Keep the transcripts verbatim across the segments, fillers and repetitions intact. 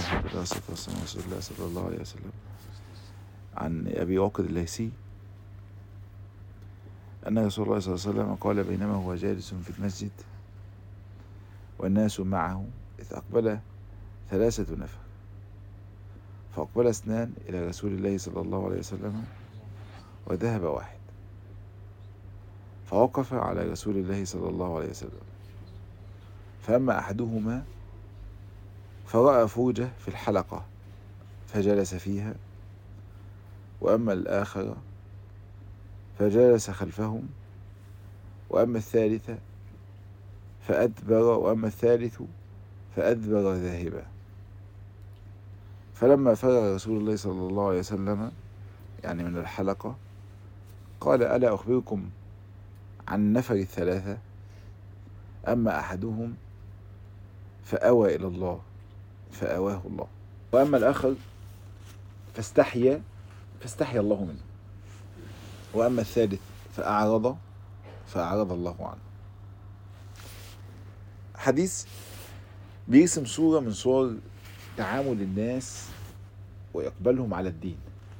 الله والصلاة والسلام على رسول الله صلى الله عليه وسلم. عن أبي عقد الليثي أن رسول الله صلى الله عليه وسلم قال بينما هو جالس في المسجد والناس معه إذ أقبل ثلاثة نفر، فأقبل اثنان إلى رسول الله صلى الله عليه وسلم وذهب واحد، فوقف على رسول الله صلى الله عليه وسلم، فأما أحدهما فرأى فرجة في الحلقة فجلس فيها، وأما الآخر فجلس خلفهم، وأما الثالث فأدبر وأما الثالث فأدبر ذاهبا. فلما فرغ رسول الله صلى الله عليه وسلم يعني من الحلقة قال: ألا أخبركم عن نفر الثلاثة؟ أما أحدهم فأوى إلى الله فأواه الله، وأما الآخر فاستحيا فاستحيا الله منه، وأما الثالث فأعرض فأعرض الله عنه. حديث بيرسم صورة من صور تعامل الناس وإقبالهم على الدين.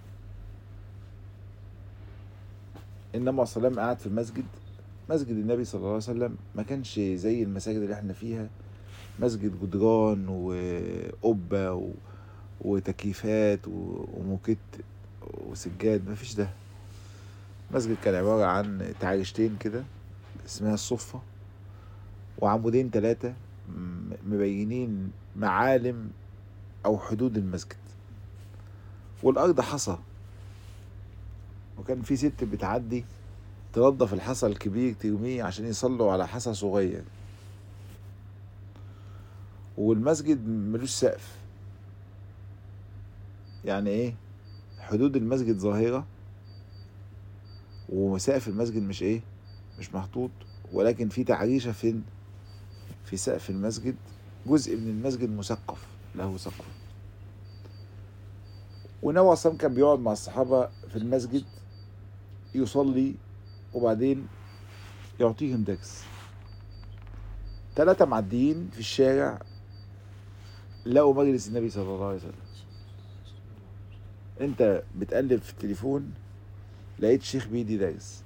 إنما السلام قاعد في المسجد، مسجد النبي صلى الله عليه وسلم ما كانش زي المساجد اللي احنا فيها، مسجد جدران وقبة و... وتكييفات وموكيت وسجاد، ما فيش ده. مسجد كان عبارة عن تعريشتين كده اسمها الصفة، وعمودين ثلاثة مبينين معالم أو حدود المسجد، والأرض حصى، وكان في ست بتعدي تنظف الحصى الكبير ترميه عشان يصلوا على حصى صغير، والمسجد ملوش سقف. يعني ايه؟ حدود المسجد ظاهرة وسقف المسجد مش ايه مش محطوط، ولكن في تعريشة فين في سقف المسجد، جزء من المسجد مسقف له سقف. ونوى صم كان بيقعد مع الصحابة في المسجد يصلي وبعدين يعطيهم درس. ثلاثة معديين في الشارع لقوا مجلس النبي صلى الله عليه وسلم. انت بتقلب في التليفون لقيت شيخ بيدي درس،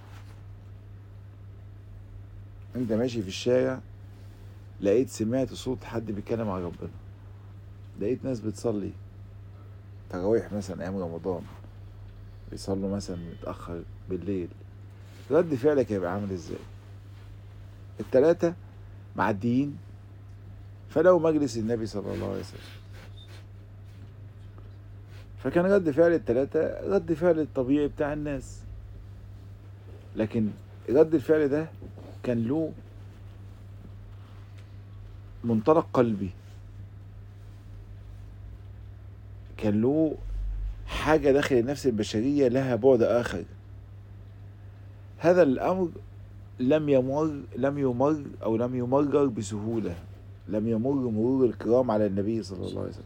انت ماشي في الشارع لقيت سمعت صوت حد بيتكلم عن ربنا، لقيت ناس بتصلي تراويح مثلا ايام رمضان، بيصلوا مثلا متأخر بالليل، رد فعلك هيبقى عامل ازاي؟ التلاتة معديين فلو مجلس النبي صلى الله عليه وسلم، فكان رد فعل التلاتة رد فعل الطبيعي بتاع الناس، لكن رد الفعل ده كان له منطلق قلبي، كان له حاجة داخل النفس البشرية لها بعد آخر. هذا الأمر لم يمر لم يمر أو لم يمرر بسهولة، لم يمر مرور الكرام على النبي صلى الله عليه وسلم.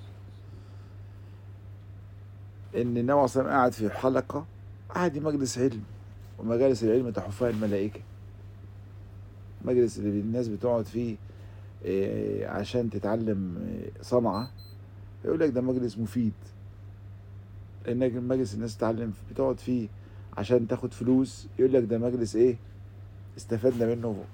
إن النبي صلى الله عليه وسلم قاعد في حلقة، قاعد مجلس علم، ومجالس العلم تحفها الملائكة، مجلس اللي الناس بتقعد فيه عشان تتعلم صنعة، يقول لك ده مجلس مفيد. لأنك مجلس الناس تتعلم بتقعد فيه عشان تاخد فلوس، يقول لك ده مجلس ايه استفدنا منه،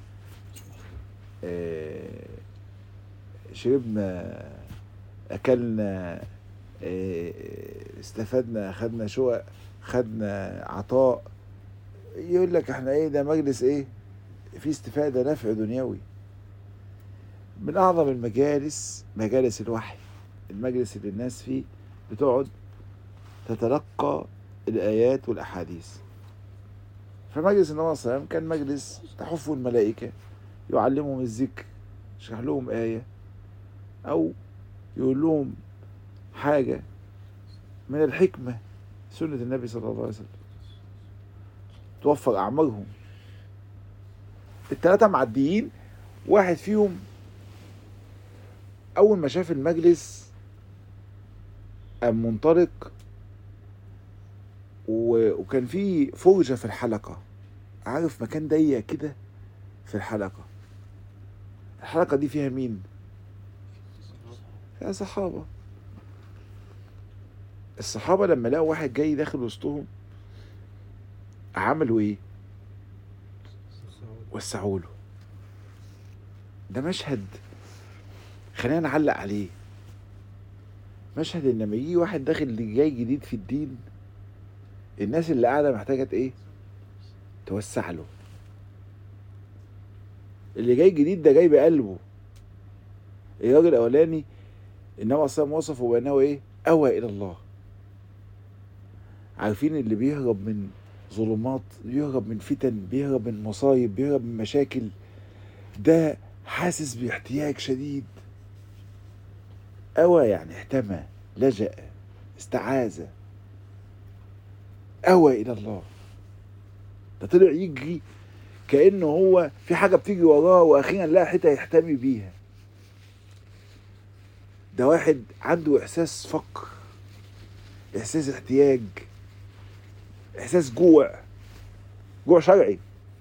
إيه شربنا اكلنا، إيه استفدنا، خدنا شقق، خدنا عطاء، يقول لك احنا ايه ده مجلس ايه فيه استفادة نفع دنيوي. من اعظم المجالس مجالس الوحي، المجلس اللي الناس فيه بتقعد تتلقى الآيات والأحاديث. فمجلس النبي صلى الله عليه وسلم كان مجلس تحفه الملائكة، يعلمهم الذكر، يشرح لهم آية أو يقول لهم حاجة من الحكمة، سنة النبي صلى الله عليه وسلم، توفر أعمارهم. الثلاثة معديين، واحد فيهم أول ما شاف المجلس قام منطلق، وكان في فرجة في الحلقة، عارف مكان ضيق كده في الحلقة. الحلقة دي فيها مين؟ يا صحابة. الصحابة لما لقوا واحد جاي داخل وسطهم عملوا ايه؟ وسعوا له. ده مشهد خلينا نعلق عليه. مشهد ان لما يجي واحد داخل جاي جديد في الدين، الناس اللي قاعدة محتاجة ايه؟ توسع له. اللي جاي جديد ده جاي بقلبه. الراجل الاولاني انما اصلا وصفه بانه ايه؟ اوى الى الله. عارفين اللي بيهرب من ظلمات، بيهرب من فتن، بيهرب من مصايب، بيهرب من مشاكل، ده حاسس باحتياج شديد. اوى يعني احتمى، لجأ، استعاذ، اوى الى الله. ده طلع يجري كأنه هو في حاجة بتيجي وراه واخيرا لقى حتة يحتمي بيها. ده واحد عنده احساس فقر، احساس احتياج، احساس جوع، جوع شرعي.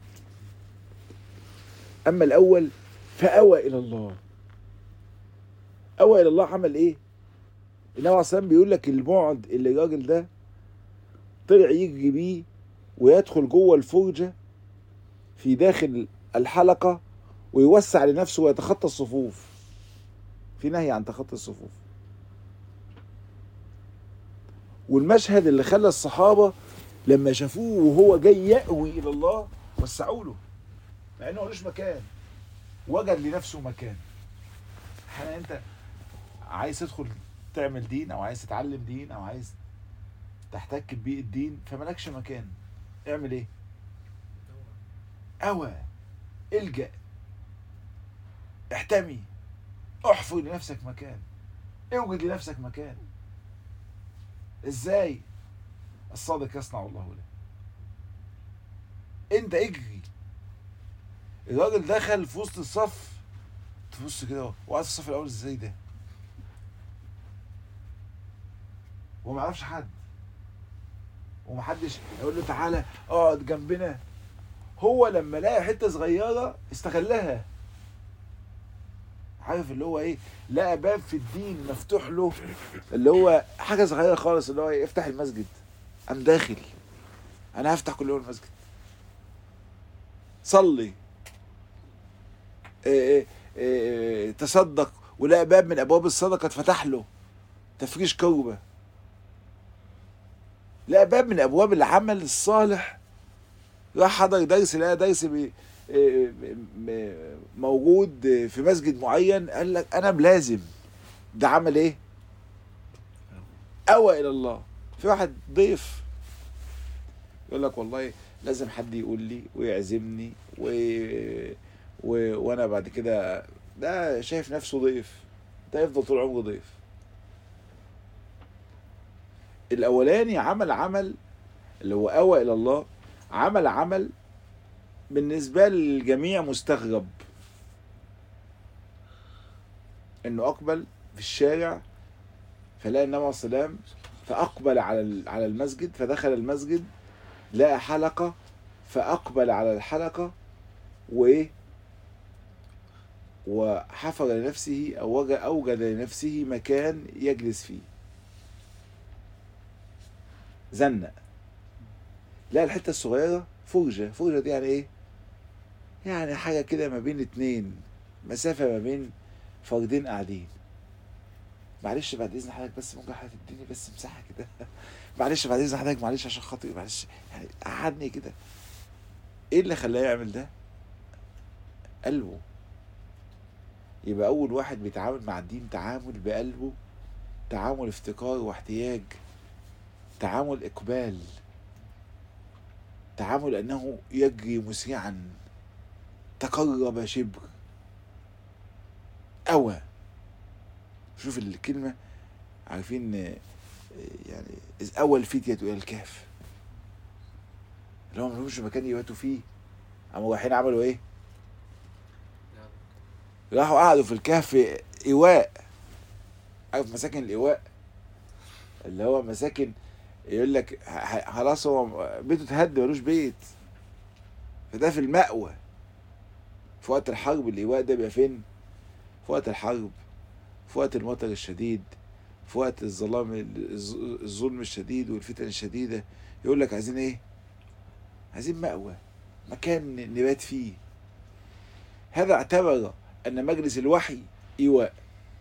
اما الاول فاوى الى الله. اوى الى الله عمل ايه؟ النبي عليه الصلاه والسلام بيقول لك البعد اللي الراجل ده طلع يجري بيه ويدخل جوه الفرجه في داخل الحلقه ويوسع لنفسه ويتخطى الصفوف. في نهي عن تخطي الصفوف. والمشهد اللي خلى الصحابه لما شافوه وهو جاي يأوي الى الله وسعوا له، مع انه ملوش مكان، وجد لنفسه مكان. احيانا انت عايز تدخل تعمل دين او عايز تتعلم دين او عايز تحتك ببيئة الدين فملكش مكان، اعمل ايه؟ اوى، الجأ، احتمي، احفر لنفسك مكان، اوجد لنفسك مكان. ازاي؟ الصادق يصنع الله له. انت اجري. الراجل دخل في وسط الصف، تبص كده وقعد في الصف الاول ازاي ده؟ وما يعرفش حد ومحدش يقول له تعالى اقعد جنبنا. هو لما لقى حته صغيره استغلها. عارف اللي هو ايه؟ لقى باب في الدين مفتوح له، اللي هو حاجه صغيره خالص، اللي هو يفتح المسجد. قام داخل، انا هفتح كل يوم المسجد، صلي، إيه إيه إيه تصدق، ولقى باب من ابواب الصدقه اتفتح له، تفريش كربه. لقى باب من ابواب العمل الصالح، راح حضر درس، لقى درس بي موجود في مسجد معين، قال لك انا ملازم. ده عمل ايه؟ اوى الى الله. في واحد ضيف يقول لك والله لازم حد يقول لي ويعزمني و... و... وانا بعد كده، ده شايف نفسه ضيف، ده يفضل طول عمره ضيف. الاولاني عمل عمل اللي هو اوى الى الله، عمل عمل بالنسبه للجميع مستغرب، انه اقبل في الشارع فلقى النبي عليه الصلاه والسلام، فاقبل على على المسجد، فدخل المسجد لقى حلقه فاقبل على الحلقه وايه، وحفر لنفسه او اوجد لنفسه مكان يجلس فيه. زنق، لقى الحته الصغيره فرجه. فرجه دي يعني ايه؟ يعني حاجه كده ما بين اتنين، مسافه ما بين فردين قاعدين. معلش بعد اذن حضرتك بس ممكن حضرتك تديني بس مساحه كده؟ معلش بعد اذن حضرتك، معلش عشان خاطري، معلش يعني قعدني كده. ايه اللي خلاه يعمل ده؟ قلبه. يبقى اول واحد بيتعامل مع الدين تعامل بقلبه، تعامل افتقار واحتياج، تعامل اقبال، تعامل انه يجري مسرعا، تقرب شبر، اوى. شوف الكلمة، عارفين يعني إذ أول فتية إلى الكهف، اللي هم ملهمش مكان يباتوا فيه، قاموا رايحين عملوا إيه؟ راحوا قعدوا في الكهف إيواء. عارف مساكن الإيواء؟ اللي هو مساكن يقول لك خلاص هو بيته اتهد ملوش بيت، فده في المأوى. في وقت الحرب الإيواء ده بيبقى فين؟ في وقت الحرب، في وقت المطر الشديد، في وقت الظلام الظلم الشديد والفتن الشديدة، يقول لك عايزين ايه؟ عايزين مأوى، مكان نبات فيه. هذا اعتبر أن مجلس الوحي إيواء.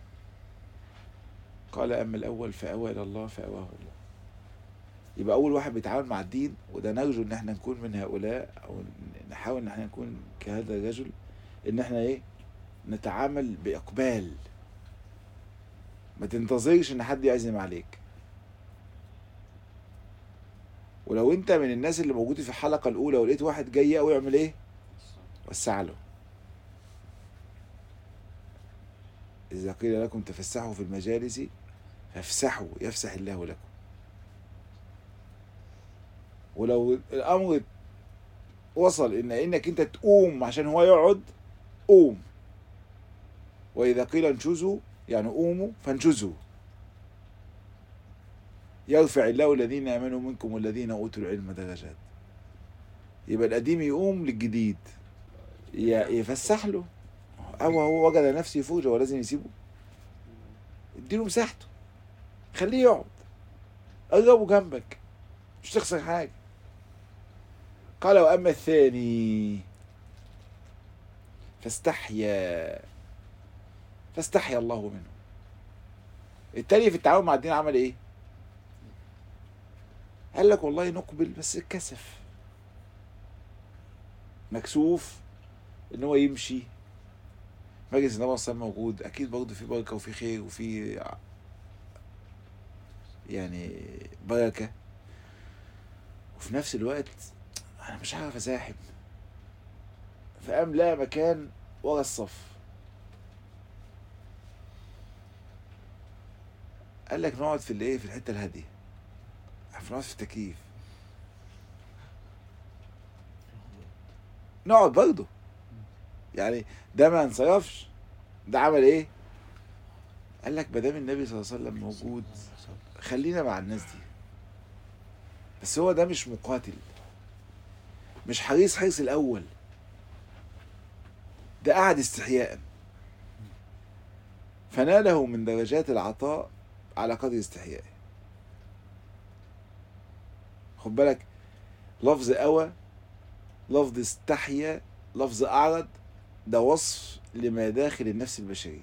قال أما الأول فأوى إلى الله فأواه الله. يبقى أول واحد بيتعامل مع الدين، وده نرجو إن احنا نكون من هؤلاء، أو نحاول إن احنا نكون كهذا الرجل، إن احنا إيه؟ نتعامل بإقبال. ما تنتظرش إن حد يعزم عليك. ولو أنت من الناس اللي موجودين في الحلقة الأولى ولقيت واحد جاي أو يعمل إيه؟ وسع له. إذا قيل لكم تفسحوا في المجالس فافسحوا يفسح الله لكم. ولو الأمر وصل إن إنك أنت تقوم عشان هو يقعد، قوم. وإذا قيل انشزوا يعني قوموا فانشزوا. يرفع الله الذين آمنوا منكم والذين أوتوا العلم درجات. يبقى القديم يقوم للجديد، يفسح له. أو هو وجد نفسه فوجة ولازم يسيبه؟ اديله مساحته، خليه يقعد، قربه جنبك، مش تخسر حاجة. قال وأما الثاني فاستحيا فاستحيا الله منه. التاني في التعاون مع الدين عمل ايه؟ قال لك والله نقبل، بس اتكسف، مكسوف ان هو يمشي. مجلس النبي صلى الله عليه وسلم موجود، اكيد برضه في بركه وفي خير وفي يعني بركه، وفي نفس الوقت انا مش عارف ازاحم. فقام لقى مكان ورا الصف، قال لك نقعد في الايه، في الحته الهاديه، نقعد في التكييف، نقعد برضه يعني. ده ما انصرفش، ده عمل ايه؟ قال لك ما دام النبي صلى الله عليه وسلم موجود خلينا مع الناس دي. بس هو ده مش مقاتل، مش حريص حرص الاول، ده قعد استحياء، فناله من درجات العطاء على قدر استحيائه. خد بالك، لفظ أوى، لفظ استحيا، لفظ أعرض، ده وصف لما داخل النفس البشرية،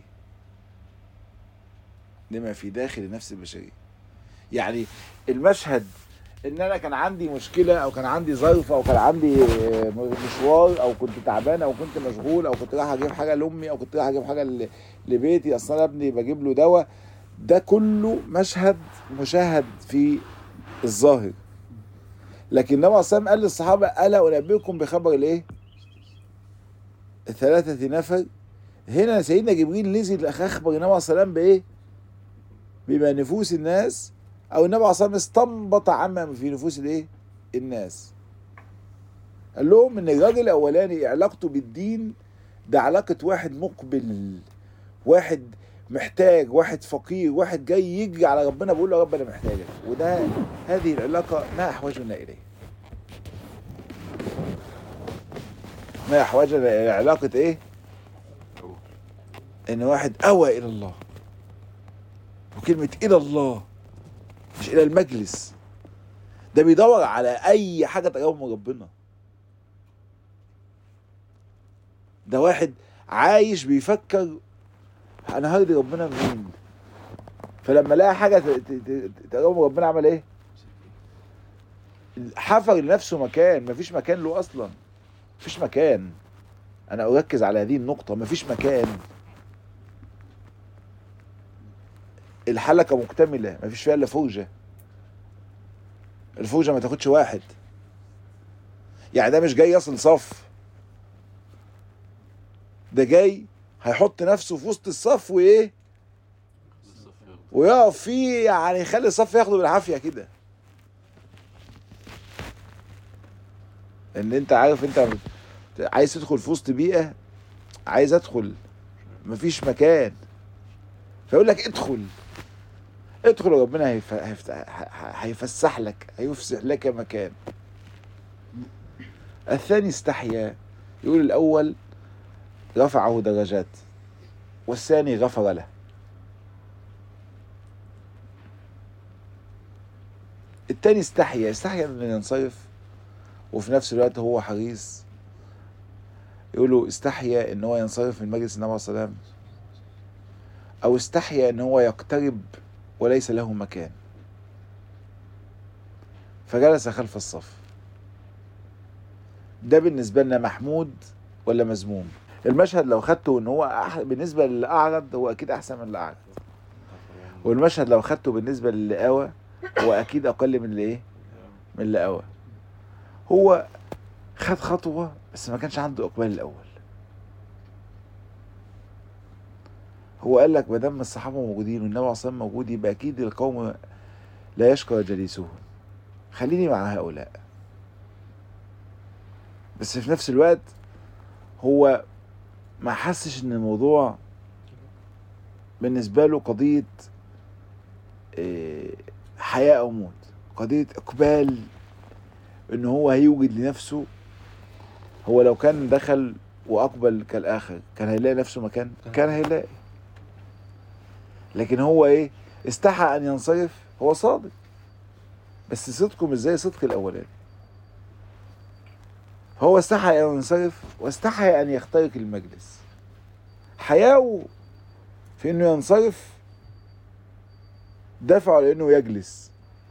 لما في داخل النفس البشرية. يعني المشهد ان انا كان عندي مشكلة او كان عندي ظرف او كان عندي مشوار او كنت تعبان او كنت مشغول او كنت رايح اجيب حاجة لامي او كنت رايح اجيب حاجة لبيتي، اصلا ابني بجيب له دواء، ده كله مشهد مشاهد في الظاهر. لكن النبي صلى الله عليه وسلم قال للصحابة ألا أنبئكم بخبر الايه؟ الثلاثة نفر. هنا سيدنا جبريل نزل اخبر النبي صلى الله عليه وسلم بايه؟ بما نفوس الناس، او النبي عليه الصلاه والسلام استنبط عما في نفوس الايه؟ الناس. قال لهم ان الراجل الاولاني علاقته بالدين ده علاقه واحد مقبل، واحد محتاج، واحد فقير، واحد جاي يجري على ربنا بيقول له يا رب انا محتاجك. وده هذه العلاقه ما احوجنا اليه، ما احوجنا الى علاقه ايه؟ ان واحد اوى الى الله. وكلمه الى الله مش الى المجلس، ده بيدور على اي حاجه تقربه من ربنا. ده واحد عايش بيفكر انا هرضي ربنا منين، فلما لقى حاجه تقربه من ربنا عمل ايه؟ حفر لنفسه مكان. مفيش مكان له اصلا، مفيش مكان. انا اركز على هذه النقطه، مفيش مكان. الحلقه مكتمله، مفيش فيها الا فرجه. الفرجه ما تاخدش واحد، يعني ده مش جاي يصل صف، ده جاي هيحط نفسه في وسط الصف وايه؟ ويقف فيه، يعني يخلي الصف ياخده بالعافيه كده. ان انت عارف انت عايز تدخل في وسط بيئه، عايز ادخل مفيش مكان، فيقول لك ادخل ادخل ربنا هيف... هيف... هيفسح لك، هيفسح لك مكان. الثاني استحيا، يقول الاول رفعه درجات والثاني غفر له. التاني استحيا استحيا انه ينصرف، وفي نفس الوقت هو حريص. يقولوا استحيا ان هو ينصرف من مجلس النبي صلى الله عليه وسلم، او استحيا ان هو يقترب وليس له مكان فجلس خلف الصف. ده بالنسبة لنا محمود ولا مذموم؟ المشهد لو خدته ان هو أح... بالنسبة للأعرض هو اكيد احسن من الأعرض، والمشهد لو خدته بالنسبة للي قوى هو اكيد اقل من اللي ايه، من اللي قوى. هو خد خطوة بس ما كانش عنده اقبال الاول. هو قال لك ما دام الصحابة موجودين والنبي عليه الصلاة والسلام موجود يبقى اكيد القوم لا يشقى جليسهم، خليني مع هؤلاء. بس في نفس الوقت هو ما حسش ان الموضوع بالنسبة له قضية حياة او موت، قضية اقبال ان هو هيوجد لنفسه. هو لو كان دخل واقبل كالاخر كان هيلاقي نفسه مكان، كان هيلاقي. لكن هو ايه، استحى ان ينصرف. هو صادق بس صدقه مش زي صدق الاولاني. هو استحى ان ينصرف واستحى ان يخترق المجلس. حياؤه في انه ينصرف دفعه لانه يجلس،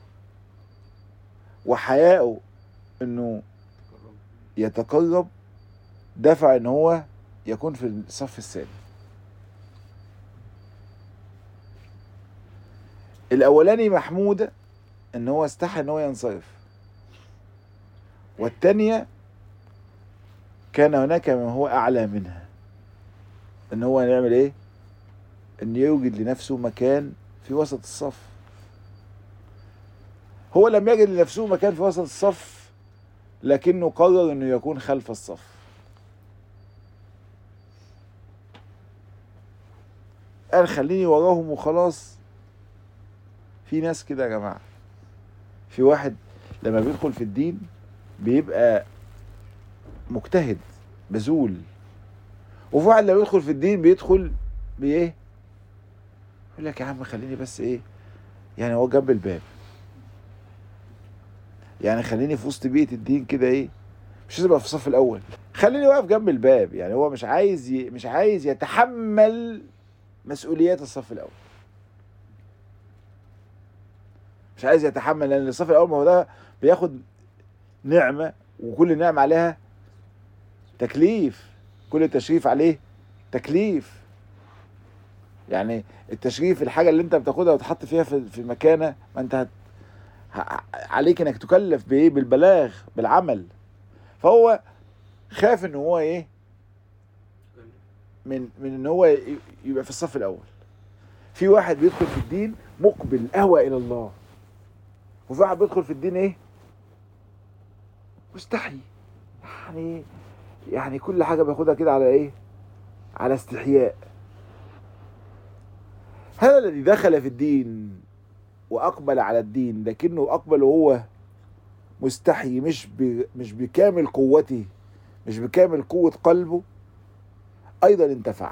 وحياؤه انه يتقرب دفع ان هو يكون في الصف الثاني. الاولاني محمودة ان هو استحى ان هو ينصرف، والتانية كان هناك من هو اعلى منها، ان هو يعمل ايه، ان يوجد لنفسه مكان في وسط الصف. هو لم يجد لنفسه مكان في وسط الصف لكنه قرر انه يكون خلف الصف. قال خليني وراهم وخلاص. في ناس كده يا جماعة، في واحد لما بيدخل في الدين بيبقى مجتهد بذول، وفي واحد لما بيدخل في الدين بيدخل بايه، يقول لك يا عم خليني بس ايه، يعني هو جنب الباب، يعني خليني في وسط بيئة الدين كده ايه، مش لازم ابقى في الصف الاول، خليني واقف جنب الباب. يعني هو مش عايز ي... مش عايز يتحمل مسؤوليات الصف الاول، مش عايز يتحمل، لان الصف الاول ما هو ده بياخد نعمة، وكل نعمة عليها تكليف، كل تشريف عليه تكليف. يعني التشريف الحاجة اللي انت بتاخدها وتحط فيها في في مكانة، ما انت هت... ه... عليك انك تكلف بايه، بالبلاغ، بالعمل. فهو خاف ان هو ايه، من من ان هو يبقى في الصف الاول. في واحد بيدخل في الدين مقبل اهوى الى الله، وفي واحد بيدخل في الدين ايه، مستحي، يعني يعني كل حاجة بياخدها كده على ايه، على استحياء. هذا الذي دخل في الدين واقبل على الدين لكنه اقبل وهو مستحي، مش ب... مش بكامل قوته، مش بكامل قوة قلبه، ايضا انتفع.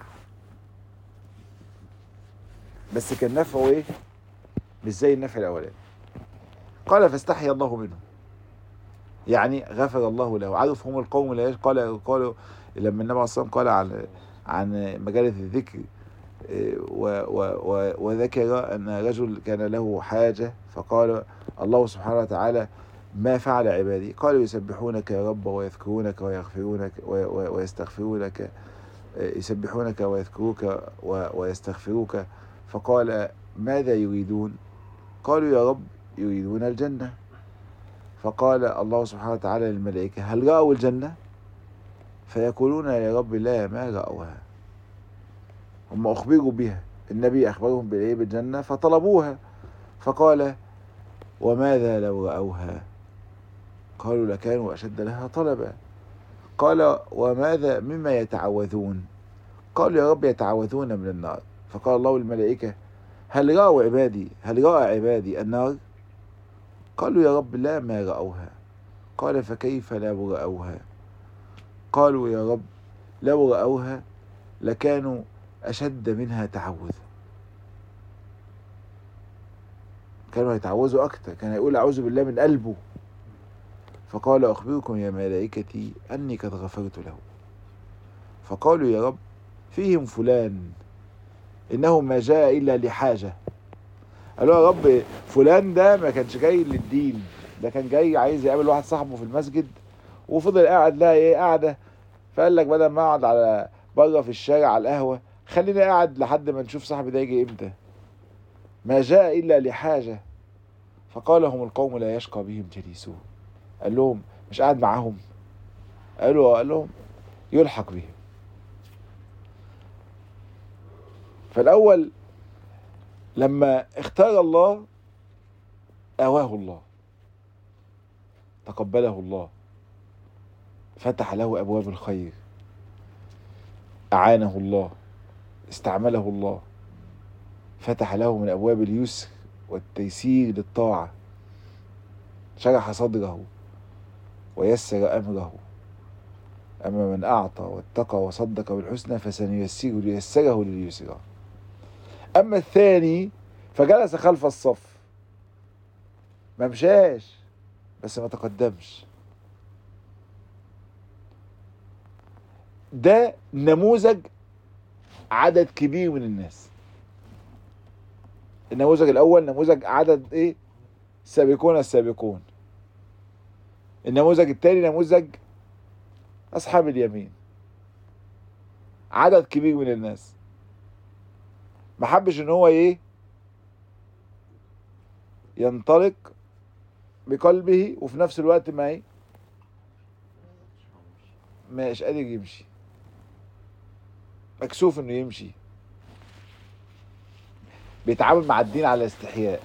بس كان نفعه ايه، مش زي النفع الاولاني. قال فاستحي الله منه، يعني غفر الله له. عارف هم القوم اللي قال قالوا لما النبي عليه الصلاه والسلام قال عن عن مجالس الذكر وذكر ان رجل كان له حاجه فقال الله سبحانه وتعالى ما فعل عبادي؟ قالوا يسبحونك يا رب ويذكرونك ويغفرونك ويستغفرونك، يسبحونك ويذكروك ويستغفروك. فقال ماذا يريدون؟ قالوا يا رب يريدون الجنة. فقال الله سبحانه وتعالى للملائكة هل رأوا الجنة؟ فيقولون يا رب لا ما رأوها. هم أخبروا بها، النبي أخبرهم بالإيه، بالجنة، فطلبوها. فقال وماذا لو رأوها؟ قالوا لكانوا أشد لها طلبا. قال وماذا مما يتعوذون؟ قالوا يا رب يتعوذون من النار. فقال الله للملائكة هل رأوا عبادي هل رأى عبادي النار؟ قالوا يا رب لا ما رأوها. قال فكيف لو رأوها؟ قالوا يا رب لو رأوها لكانوا أشد منها تعوذا. كانوا هيتعوذوا اكتر، كان هيقول اعوذ بالله من قلبه. فقال اخبركم يا ملائكتي اني قد غفرت له. فقالوا يا رب فيهم فلان انه ما جاء الا لحاجه. قالوا يا رب فلان ده ما كانش جاي للدين، ده كان جاي عايز يقابل واحد صاحبه في المسجد، وفضل قاعد لها ايه قاعده، فقال لك بدل ما اقعد على بره في الشارع على القهوه، خليني قاعد لحد ما نشوف صاحبي ده يجي امتى. ما جاء الا لحاجه. فقال هم القوم لا يشقى بهم جليسوه. قال لهم مش قاعد معاهم؟ قالوا قال لهم يلحق بهم. فالاول لما اختار الله آواه الله، تقبله الله، فتح له أبواب الخير، أعانه الله، استعمله الله، فتح له من أبواب اليسر والتيسير للطاعة، شرح صدره ويسر أمره. أما من أعطى واتقى وصدق بالحسنى فسنيسره ليسره لليسرى. أما الثاني فجلس خلف الصف، ما مشاش بس ما تقدمش. ده نموذج عدد كبير من الناس. النموذج الاول نموذج عدد ايه؟ السابقون السابقون. النموذج الثاني نموذج اصحاب اليمين، عدد كبير من الناس ما حبش ان هو ايه ينطلق بقلبه، وفي نفس الوقت ما ايه مش قادر يمشي، مكسوف انه يمشي، بيتعامل مع الدين على استحياء.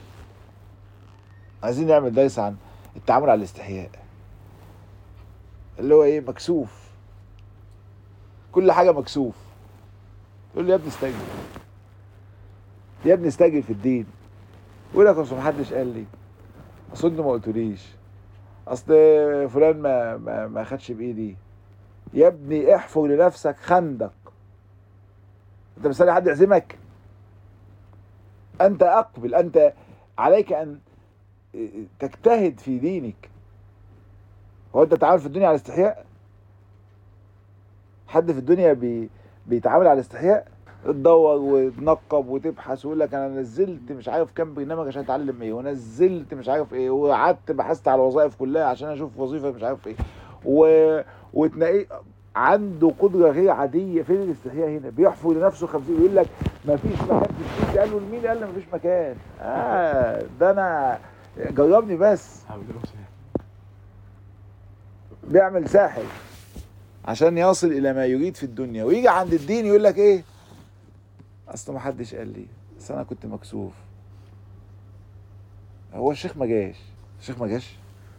عايزين نعمل درس عن التعامل على الاستحياء، اللي هو ايه مكسوف، كل حاجه مكسوف. يقول لي يا ابني استجل، يا ابني استجل في الدين. يقول لك اصل محدش قال لي، اصل انتوا ما قلتوليش، اصل فلان ما ما ما خدش بايدي. يا ابني احفر لنفسك خندق، انت مستني حد يعزمك؟ انت اقبل، انت عليك ان تجتهد في دينك. هو انت تعامل في الدنيا على استحياء؟ حد في الدنيا بي بيتعامل على استحياء؟ تدور وتنقب وتبحث ويقول لك انا نزلت مش عارف كام برنامج عشان اتعلم ايه، ونزلت مش عارف ايه، وقعدت بحثت على الوظائف كلها عشان اشوف وظيفه مش عارف ايه، و... وتلاقيه عنده قدره غير عاديه. فين الاستحياء هنا؟ بيحفر لنفسه خمسين، يقول لك ما فيش مكان في السوق. قال له مين قال لي ما فيش مكان؟ اه ده انا جربني بس. بيعمل ساحر عشان يصل الى ما يريد في الدنيا، ويجي عند الدين يقول لك ايه؟ اصل ما حدش قال لي، بس انا كنت مكسوف. هو الشيخ ما جاش، الشيخ ما جاش.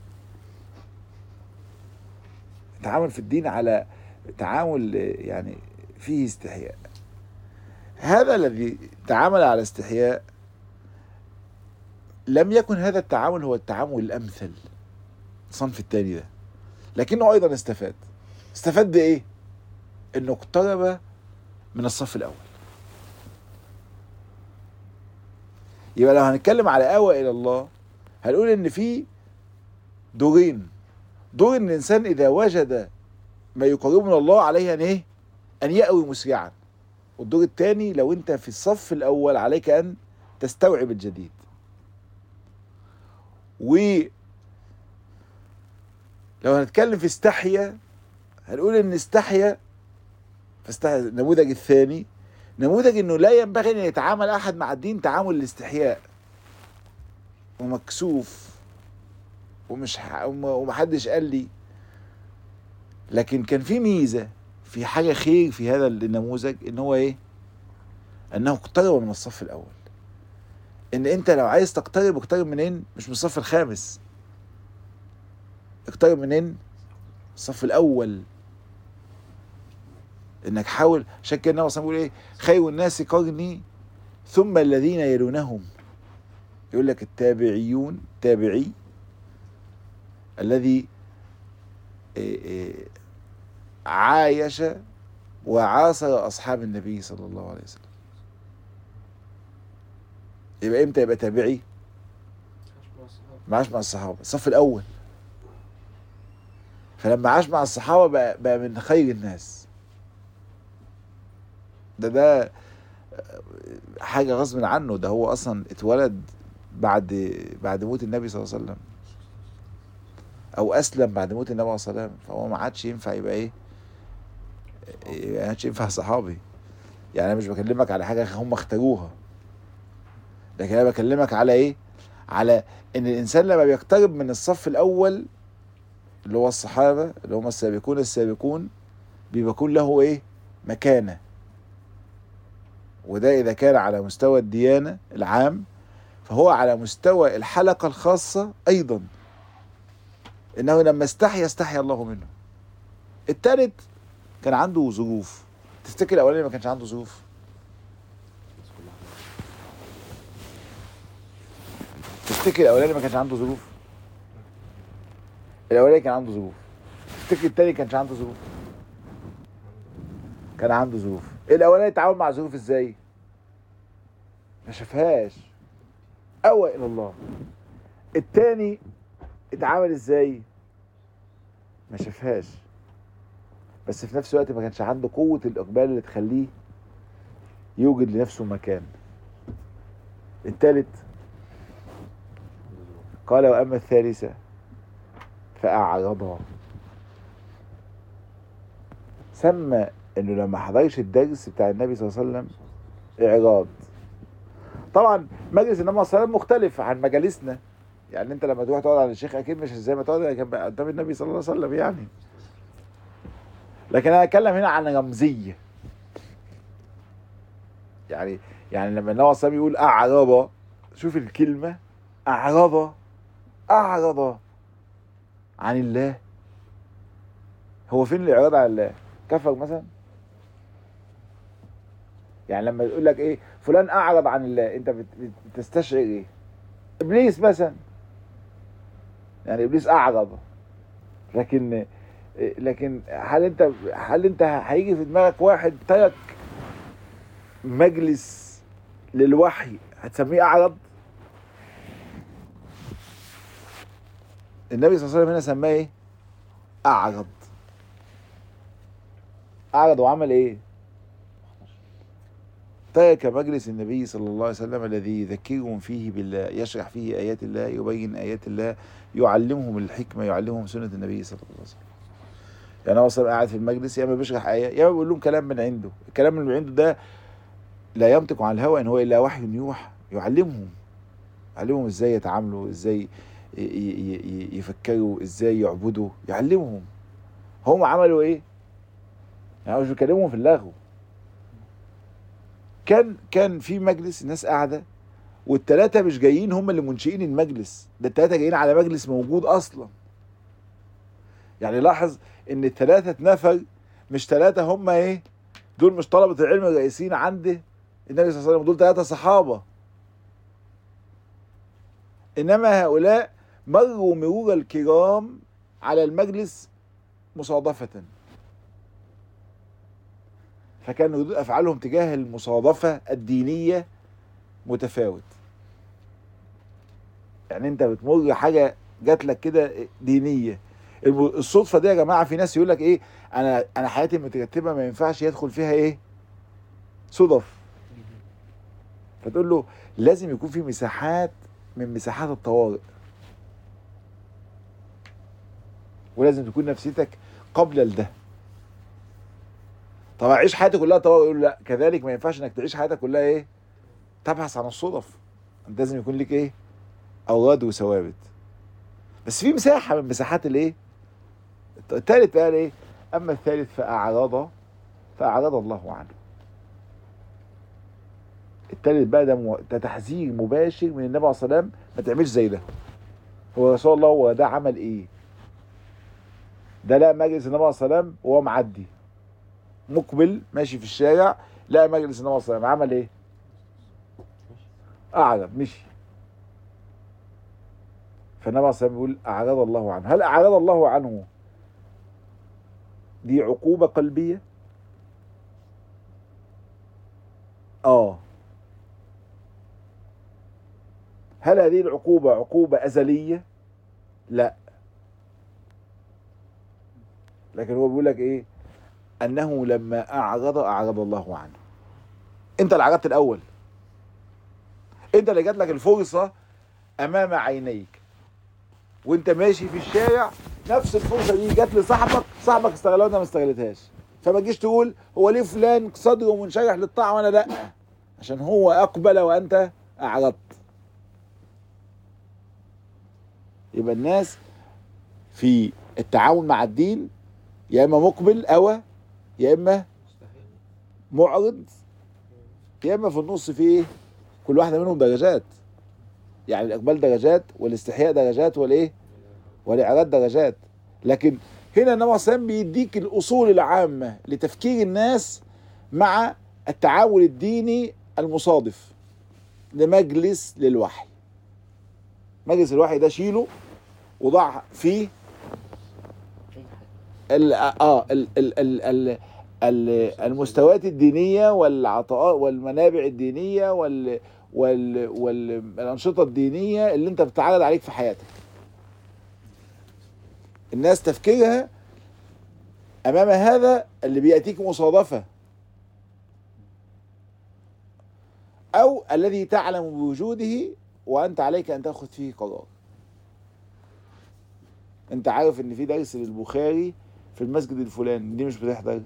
تعامل في الدين على تعامل يعني فيه استحياء. هذا الذي تعامل على استحياء لم يكن هذا التعامل هو التعامل الامثل، الصنف الثاني ده، لكنه ايضا استفاد. استفاد بايه؟ انه اقترب من الصف الاول. يبقى لو هنتكلم على آوى الى الله هنقول ان في دورين. دور ان الانسان اذا وجد ما يقربه من الله عليه ان ايه؟ ان يأوي مسرعا. والدور الثاني لو انت في الصف الاول عليك ان تستوعب الجديد. ولو هنتكلم في استحيا هنقول ان استحيا فاستحيا النموذج الثاني نموذج انه لا ينبغي ان يتعامل احد مع الدين تعامل الاستحياء ومكسوف ومش ح... ومحدش قال لي. لكن كان في ميزة، في حاجة خير في هذا النموذج، ان هو ايه؟ انه اقترب من الصف الاول. ان انت لو عايز تقترب اقترب منين؟ مش من الصف الخامس، اقترب منين؟ الصف الاول. انك حاول. عشان كده النبي صلى الله عليه وسلم بيقول ايه؟ خير الناس قرني ثم الذين يلونهم. يقول لك التابعيون، تابعي الذي عايش وعاصر اصحاب النبي صلى الله عليه وسلم. يبقى امتى يبقى تابعي؟ ما عاش مع الصحابه، الصف الاول. فلما عاش مع الصحابه بقى, بقى من خير الناس. ده ده حاجه غصب عنه، ده هو اصلا اتولد بعد بعد موت النبي صلى الله عليه وسلم، او اسلم بعد موت النبي صلى الله عليه وسلم. فهو ما عادش ينفع يبقى ايه، ما عادش ينفع صحابي. يعني انا مش بكلمك على حاجه هم اختاروها، لكن انا بكلمك على ايه، على ان الانسان لما بيقترب من الصف الاول اللي هو الصحابه اللي هم السابقون السابقون بيكون له ايه، مكانه. وده اذا كان على مستوى الديانه العام، فهو على مستوى الحلقه الخاصه ايضا، انه لما استحيا استحيا الله منه. الثالث كان عنده ظروف. تفتكر الاولاني ما كانش عنده ظروف؟ تفتكر الاولاني ما كانش عنده ظروف؟ الاولاني كان عنده ظروف. تفتكر التاني كانش عنده ظروف؟ كان عنده ظروف. الاولاني اتعامل مع ظروف ازاي؟ ما شافهاش، اوى الى الله. التاني اتعامل ازاي؟ ما شافهاش، بس في نفس الوقت ما كانش عنده قوة الاقبال اللي تخليه يوجد لنفسه مكان. التالت قال واما الثالثة فاعرضها. سمى انه لما حضرش الدرس بتاع النبي صلى الله عليه وسلم اعراض. طبعا مجلس النبي صلى الله عليه وسلم مختلف عن مجالسنا. يعني انت لما تروح تقعد على الشيخ اكيد مش زي ما تقعد قدام النبي صلى الله عليه وسلم يعني. لكن انا اتكلم هنا عن رمزيه. يعني يعني لما النبي صلى الله عليه وسلم يقول اعرض، شوف الكلمه، اعرض اعرض عن الله. هو فين الاعراض عن الله؟ كفر مثلا؟ يعني لما يقول لك ايه فلان اعرض عن الله، انت بتستشعر ايه؟ ابليس مثلا، يعني ابليس اعرض. لكن لكن هل انت هل انت هيجي في دماغك واحد ترك مجلس للوحي هتسميه اعرض؟ النبي صلى الله عليه وسلم هنا سماه ايه؟ اعرض. اعرض وعمل ايه؟ ترك مجلس النبي صلى الله عليه وسلم الذي يذكرهم فيه بالله، يشرح فيه ايات الله، يبين ايات الله، يعلمهم الحكمه، يعلمهم سنه النبي صلى الله عليه وسلم. يعني هو اصلا قاعد في المجلس، يا اما بيشرح ايه يا اما بيقول لهم كلام من عنده. الكلام اللي من عنده ده لا ينطق عن الهوى ان هو الا وحي يوحى. يعلمهم يعلمهم ازاي يتعاملوا، ازاي يفكروا، ازاي يعبدوا، يعلمهم. هم عملوا ايه؟ يعني مش بيكلمهم في اللغو. كان كان في مجلس الناس قاعده، والثلاثه مش جايين هم اللي منشئين المجلس، ده الثلاثه جايين على مجلس موجود اصلا. يعني لاحظ ان الثلاثه نفر مش ثلاثه هم ايه، دول مش طلبه العلم الرئيسيين عند النبي صلى الله عليه وسلم، دول ثلاثه صحابه. انما هؤلاء مروا مرور الكرام على المجلس مصادفه، فكان ردود افعالهم تجاه المصادفه الدينيه متفاوت. يعني انت بتمر حاجه جات لك كده دينيه، الصدفه دي يا جماعه في ناس يقول لك ايه، انا انا حياتي مترتبه ما ينفعش يدخل فيها ايه، صدف. فتقول له لازم يكون في مساحات من مساحات الطوارئ، ولازم تكون نفسيتك قابله لده. طب اعيش حياتي كلها طوارئ؟ يقول لا، كذلك ما ينفعش انك تعيش حياتك كلها ايه، تبحث عن الصدف. انت لازم يكون لك ايه، اوراد وثوابت. بس في مساحه من مساحات الايه. الثالث قال ايه؟ اما الثالث فاعرض فاعرض الله عنه. الثالث بقى ده, ده تحذير مباشر من النبي عليه الصلاه والسلام، ما تعملش زي ده. هو رسول الله هو ده عمل ايه؟ ده لا مجلس النبي عليه الصلاه والسلام وهو معدي مقبل ماشي في الشارع، لا مجلس النبي عليه الصلاه والسلام عمل ايه؟ اعرض، مشي. فالنبي عليه الصلاه والسلام بيقول اعرض الله عنه. هل اعرض الله عنه دي عقوبه قلبيه؟ اه. هل هذه العقوبة عقوبة أزلية؟ لا. لكن هو بيقول لك ايه؟ انه لما اعرض اعرض الله عنه. انت اللي عرضت الاول، انت اللي جات لك الفرصة امام عينيك وانت ماشي في الشارع، نفس الفرصة دي جات لصاحبك، صاحبك استغلها وانت ما استغلتهاش. فما تجيش تقول هو ليه فلان صدره منشرح للطاعة وانا لا، عشان هو اقبل وانت اعرضت. يبقى الناس في التعاون مع الدين يا اما مقبل او يا اما معرض، يا اما في النص في ايه؟ كل واحده منهم درجات. يعني الاقبال درجات والاستحياء درجات والايه؟ والاعراض درجات. لكن هنا النبي صلى الله عليه وسلم بيديك الاصول العامه لتفكير الناس مع التعاون الديني المصادف لمجلس للوحي. مجلس الوحي ده شيله وضع فيه ال اه ال ال ال ال ال المستويات الدينيه والعطاء والمنابع الدينيه وال وال والانشطه الدينيه اللي انت بتتعرض عليك في حياتك. الناس تفكيرها امام هذا اللي بياتيك مصادفه او الذي تعلم بوجوده وانت عليك ان تاخذ فيه قرار. انت عارف ان في درس للبخاري في المسجد الفلاني، دي مش بتحضر؟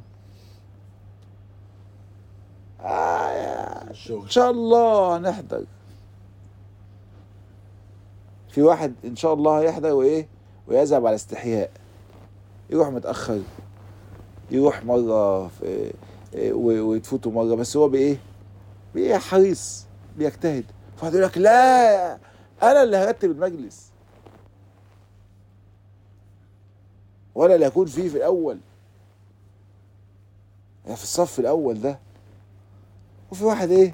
آه ان شاء الله هنحضر. في واحد ان شاء الله هيحضر وايه ويذهب على استحياء، يروح متاخر، يروح مره في ويتفوتوا مره، بس هو بايه؟ بايه حريص بيجتهد. فواحد يقول لك لا انا اللي هرتب المجلس ولا اللي هكون فيه في الاول، يعني في الصف الاول ده. وفي واحد ايه؟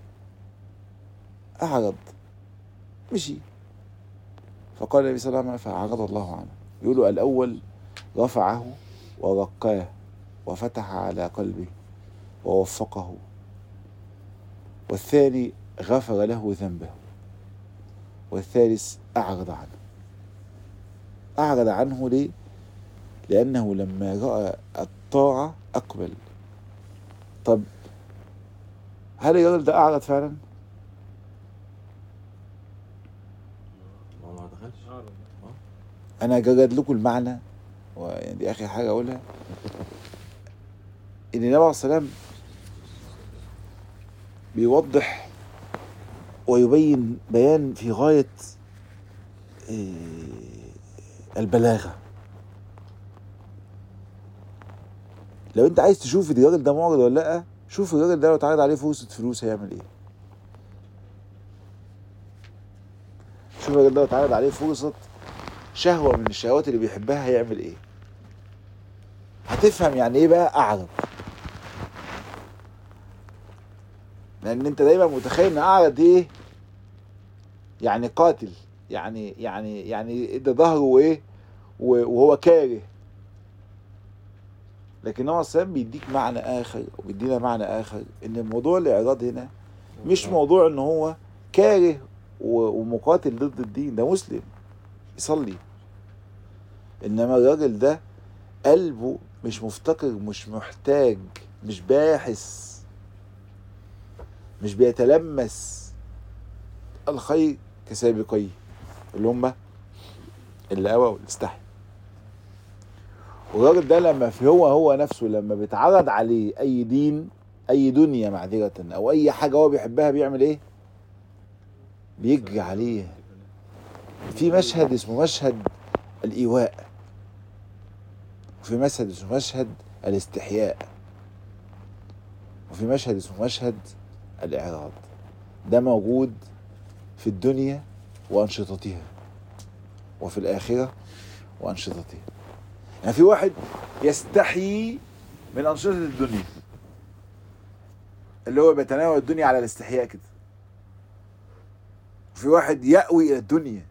اعرض مشي. فقال النبي صلى الله عليه وسلم فأعرض الله عنه. يقولوا الأول رفعه ورقاه وفتح على قلبه ووفقه، والثاني غفر له ذنبه، والثالث أعرض عنه. أعرض عنه ليه؟ لأنه لما رأى الطاعة أقبل. طب هل الراجل ده أعرض فعلا؟ أنا جرد لكم المعنى، ويعني دي آخر حاجة أقولها، إن النبي عليه الصلاة والسلام بيوضح ويبين بيان في غاية البلاغة. لو أنت عايز تشوف الراجل ده معرض ولا لأ، شوف الراجل ده لو اتعرض عليه فرصة فلوس هيعمل إيه. شوف الراجل ده لو اتعرض عليه فرصة شهوة من الشهوات اللي بيحبها هيعمل ايه. هتفهم يعني ايه بقى اعرض. لان انت دايما متخيل ان اعرض ايه؟ يعني قاتل، يعني يعني يعني ادى ظهره وايه وهو كاره. لكن هو اصلا بيديك معنى اخر وبيدينا معنى اخر، ان موضوع الاعراض هنا مش موضوع ان هو كاره ومقاتل ضد الدين، ده مسلم يصلي، انما الراجل ده قلبه مش مفتقر، مش محتاج، مش باحث، مش بيتلمس الخير كسابقيه اللي هم اللي قوى والاستحي. والراجل ده لما في هو هو نفسه لما بيتعرض عليه اي دين اي دنيا معذرة او اي حاجة هو بيحبها بيعمل ايه؟ بيجري عليه. في مشهد اسمه مشهد الايواء، وفي مشهد اسمه مشهد الاستحياء، وفي مشهد اسمه مشهد الاعراض. ده موجود في الدنيا وانشطتها، وفي الاخرة وانشطتها. يعني في واحد يستحيي من انشطة الدنيا اللي هو بيتناول الدنيا على الاستحياء كده، وفي واحد يأوي الى الدنيا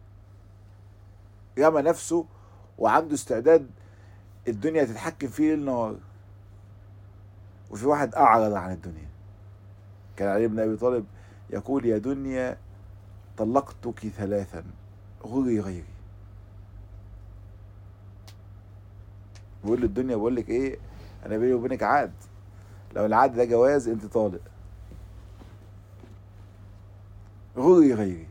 رمى نفسه وعنده استعداد الدنيا تتحكم فيه ليل نهار، وفي واحد اعرض عن الدنيا. كان علي بن ابي طالب يقول يا دنيا طلقتك ثلاثا غري غيري. بيقول للدنيا بقول لك ايه، انا بيني وبينك عقد، لو العقد ده جواز انت طالق. غري غيري.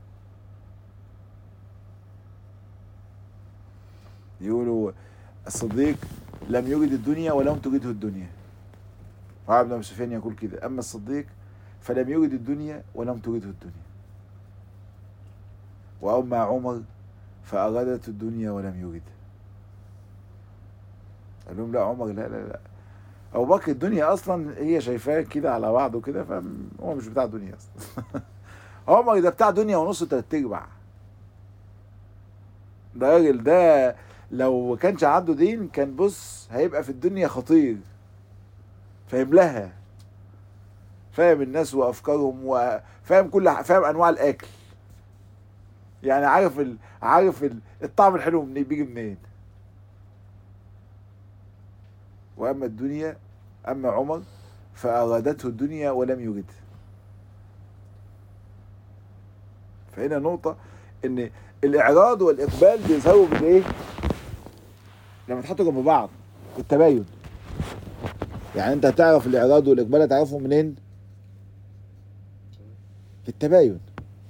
يقولوا الصديق لم يجد الدنيا ولم تجده الدنيا. وعبد بن سفيان يقول كده: اما الصديق فلم يجد الدنيا ولم تجده الدنيا. واما عمر فأرادت الدنيا ولم يجد. قال لهم لا عمر لا لا لا، ابو بكر الدنيا اصلا هي شايفاه كده على بعضه كده، فهو مش بتاع دنيا اصلا. عمر ده بتاع دنيا ونص تلات ارباع. ده راجل ده لو كانش عنده دين كان بص هيبقى في الدنيا خطير، فاهم لها، فاهم الناس وافكارهم، وفاهم كل فاهم انواع الاكل، يعني عارف ال... عارف ال... الطعم الحلو منين بيجي منين. واما الدنيا اما عمر فارادته الدنيا ولم يجد. فهنا نقطة ان الاعراض والاقبال بيظهروا بالايه؟ لما تحطوا جنب بعض التباين. يعني انت هتعرف الاعراض والاقبال هتعرفهم منين؟ في التباين.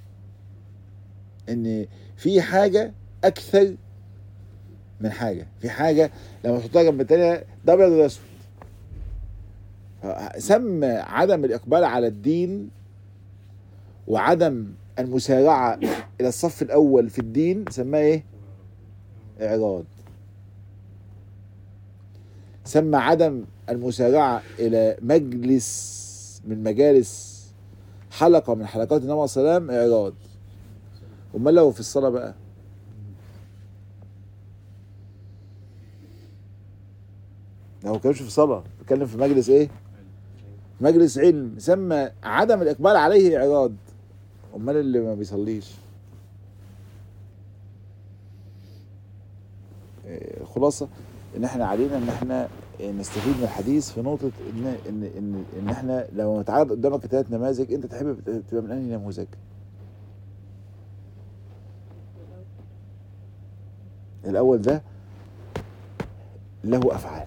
ان في حاجة اكثر من حاجة، في حاجة لما تحطها جنب التانية ده ابيض وده اسود. سمى عدم الاقبال على الدين وعدم المسارعة الى الصف الاول في الدين سماه ايه؟ اعراض. سمى عدم المسارعة الى مجلس من مجالس حلقة من حلقات النبي صلى الله عليه وسلم اعراض. امال لو في الصلاة بقى، لو كانش في صلاة بيتكلم في مجلس ايه؟ مجلس علم، سمى عدم الاقبال عليه اعراض. امال اللي ما بيصليش. الخلاصه ان احنا علينا ان احنا نستفيد من الحديث في نقطه ان ان ان, إن احنا لو نتعرض قدامك ثلاث نماذج انت تحب تبقى من انهي نموذج؟ الاول ده له افعال،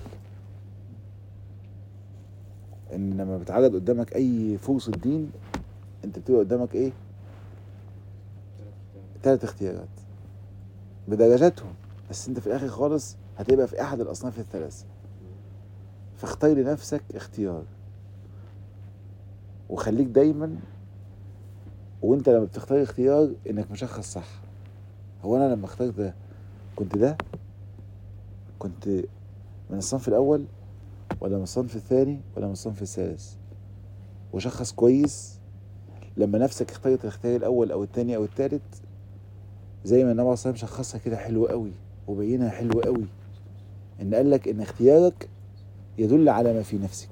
ان لما بتعرض قدامك اي فرصه دين انت بتبقى قدامك ايه؟ ثلاث اختيارات بدرجاتهم، بس انت في الاخر خالص هتبقى في احد الاصناف الثلاثه. فاختار لنفسك اختيار، وخليك دايما وانت لما بتختار اختيار انك مشخص صح. هو انا لما اخترت ده كنت ده كنت من الصنف الاول ولا من الصنف الثاني ولا من الصنف الثالث؟ وشخص كويس لما نفسك اختارت الاختيار الاول او الثاني او الثالث، زي ما النبي صلى الله عليه وسلم شخصها كده حلو قوي وبينها حلو قوي، ان قال لك ان اختيارك يدل على ما في نفسك.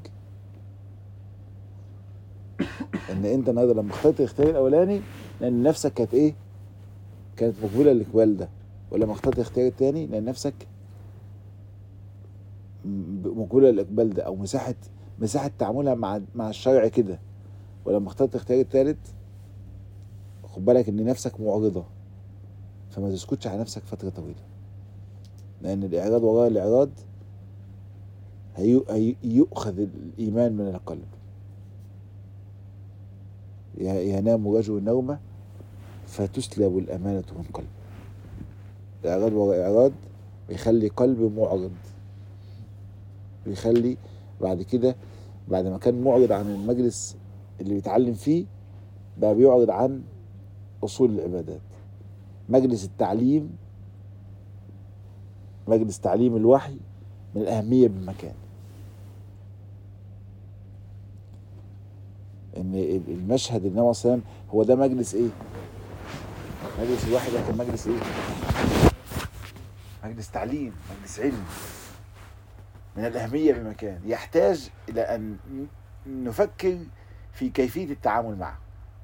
ان انت النهارده لما اخترت الاختيار الاولاني لان نفسك كانت ايه؟ كانت مقبوله للاقبال ده، ولما اخترت الاختيار الثاني لان نفسك مقبوله للاقبال ده، او مساحه مساحه تعاملها مع مع الشرع كده. ولما اخترت الاختيار الثالث خد بالك ان نفسك معرضه، فما تسكتش على نفسك فتره طويله، لان الاعراض وراء الاعراض هيؤخذ الايمان من القلب. ينام رجل نومه فتسلب الامانه من قلبه. اعراض وراء اعراض بيخلي قلب معرض، بيخلي بعد كده بعد ما كان معرض عن المجلس اللي بيتعلم فيه بقى بيعرض عن اصول العبادات. مجلس التعليم، مجلس تعليم الوحي من الأهمية بالمكان. ان المشهد النبي صلى الله عليه وسلم هو ده مجلس ايه؟ مجلس الوحي ده كان مجلس ايه؟ مجلس تعليم، مجلس علم من الأهمية بمكان، يحتاج إلى أن نفكر في كيفية التعامل معه.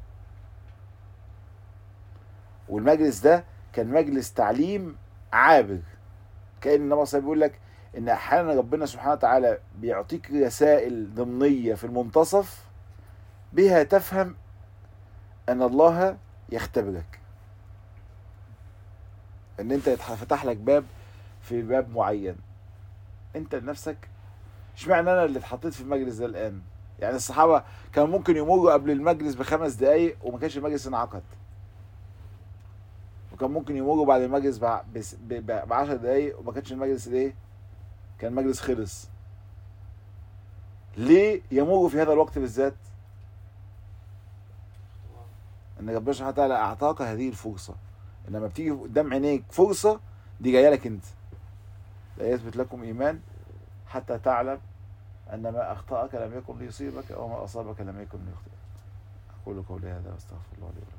والمجلس ده كان مجلس تعليم عابر، كأن النبي صلى الله عليه وسلم بيقول لك إن أحيانا ربنا سبحانه وتعالى بيعطيك رسائل ضمنية في المنتصف بها تفهم أن الله يختبرك، ان انت يتفتح لك باب في باب معين انت لنفسك. اشمعنى انا اللي اتحطيت في المجلس ده الان؟ يعني الصحابه كانوا ممكن يمروا قبل المجلس بخمس دقايق وما كانش المجلس انعقد، وكان ممكن يمروا بعد المجلس ب عشر دقايق وما كانش المجلس ايه، كان المجلس خلص. ليه يمروا في هذا الوقت بالذات؟ ان ربنا سبحانه وتعالى اعطاك هذه الفرصه، انما بتيجي قدام عينيك فرصه دي جايه لك انت. لا يثبت لكم ايمان حتى تعلم ان ما اخطاك لم يكن ليصيبك وما اصابك لم يكن ليخطئك. اقول قولي هذا واستغفر الله لي ولكم.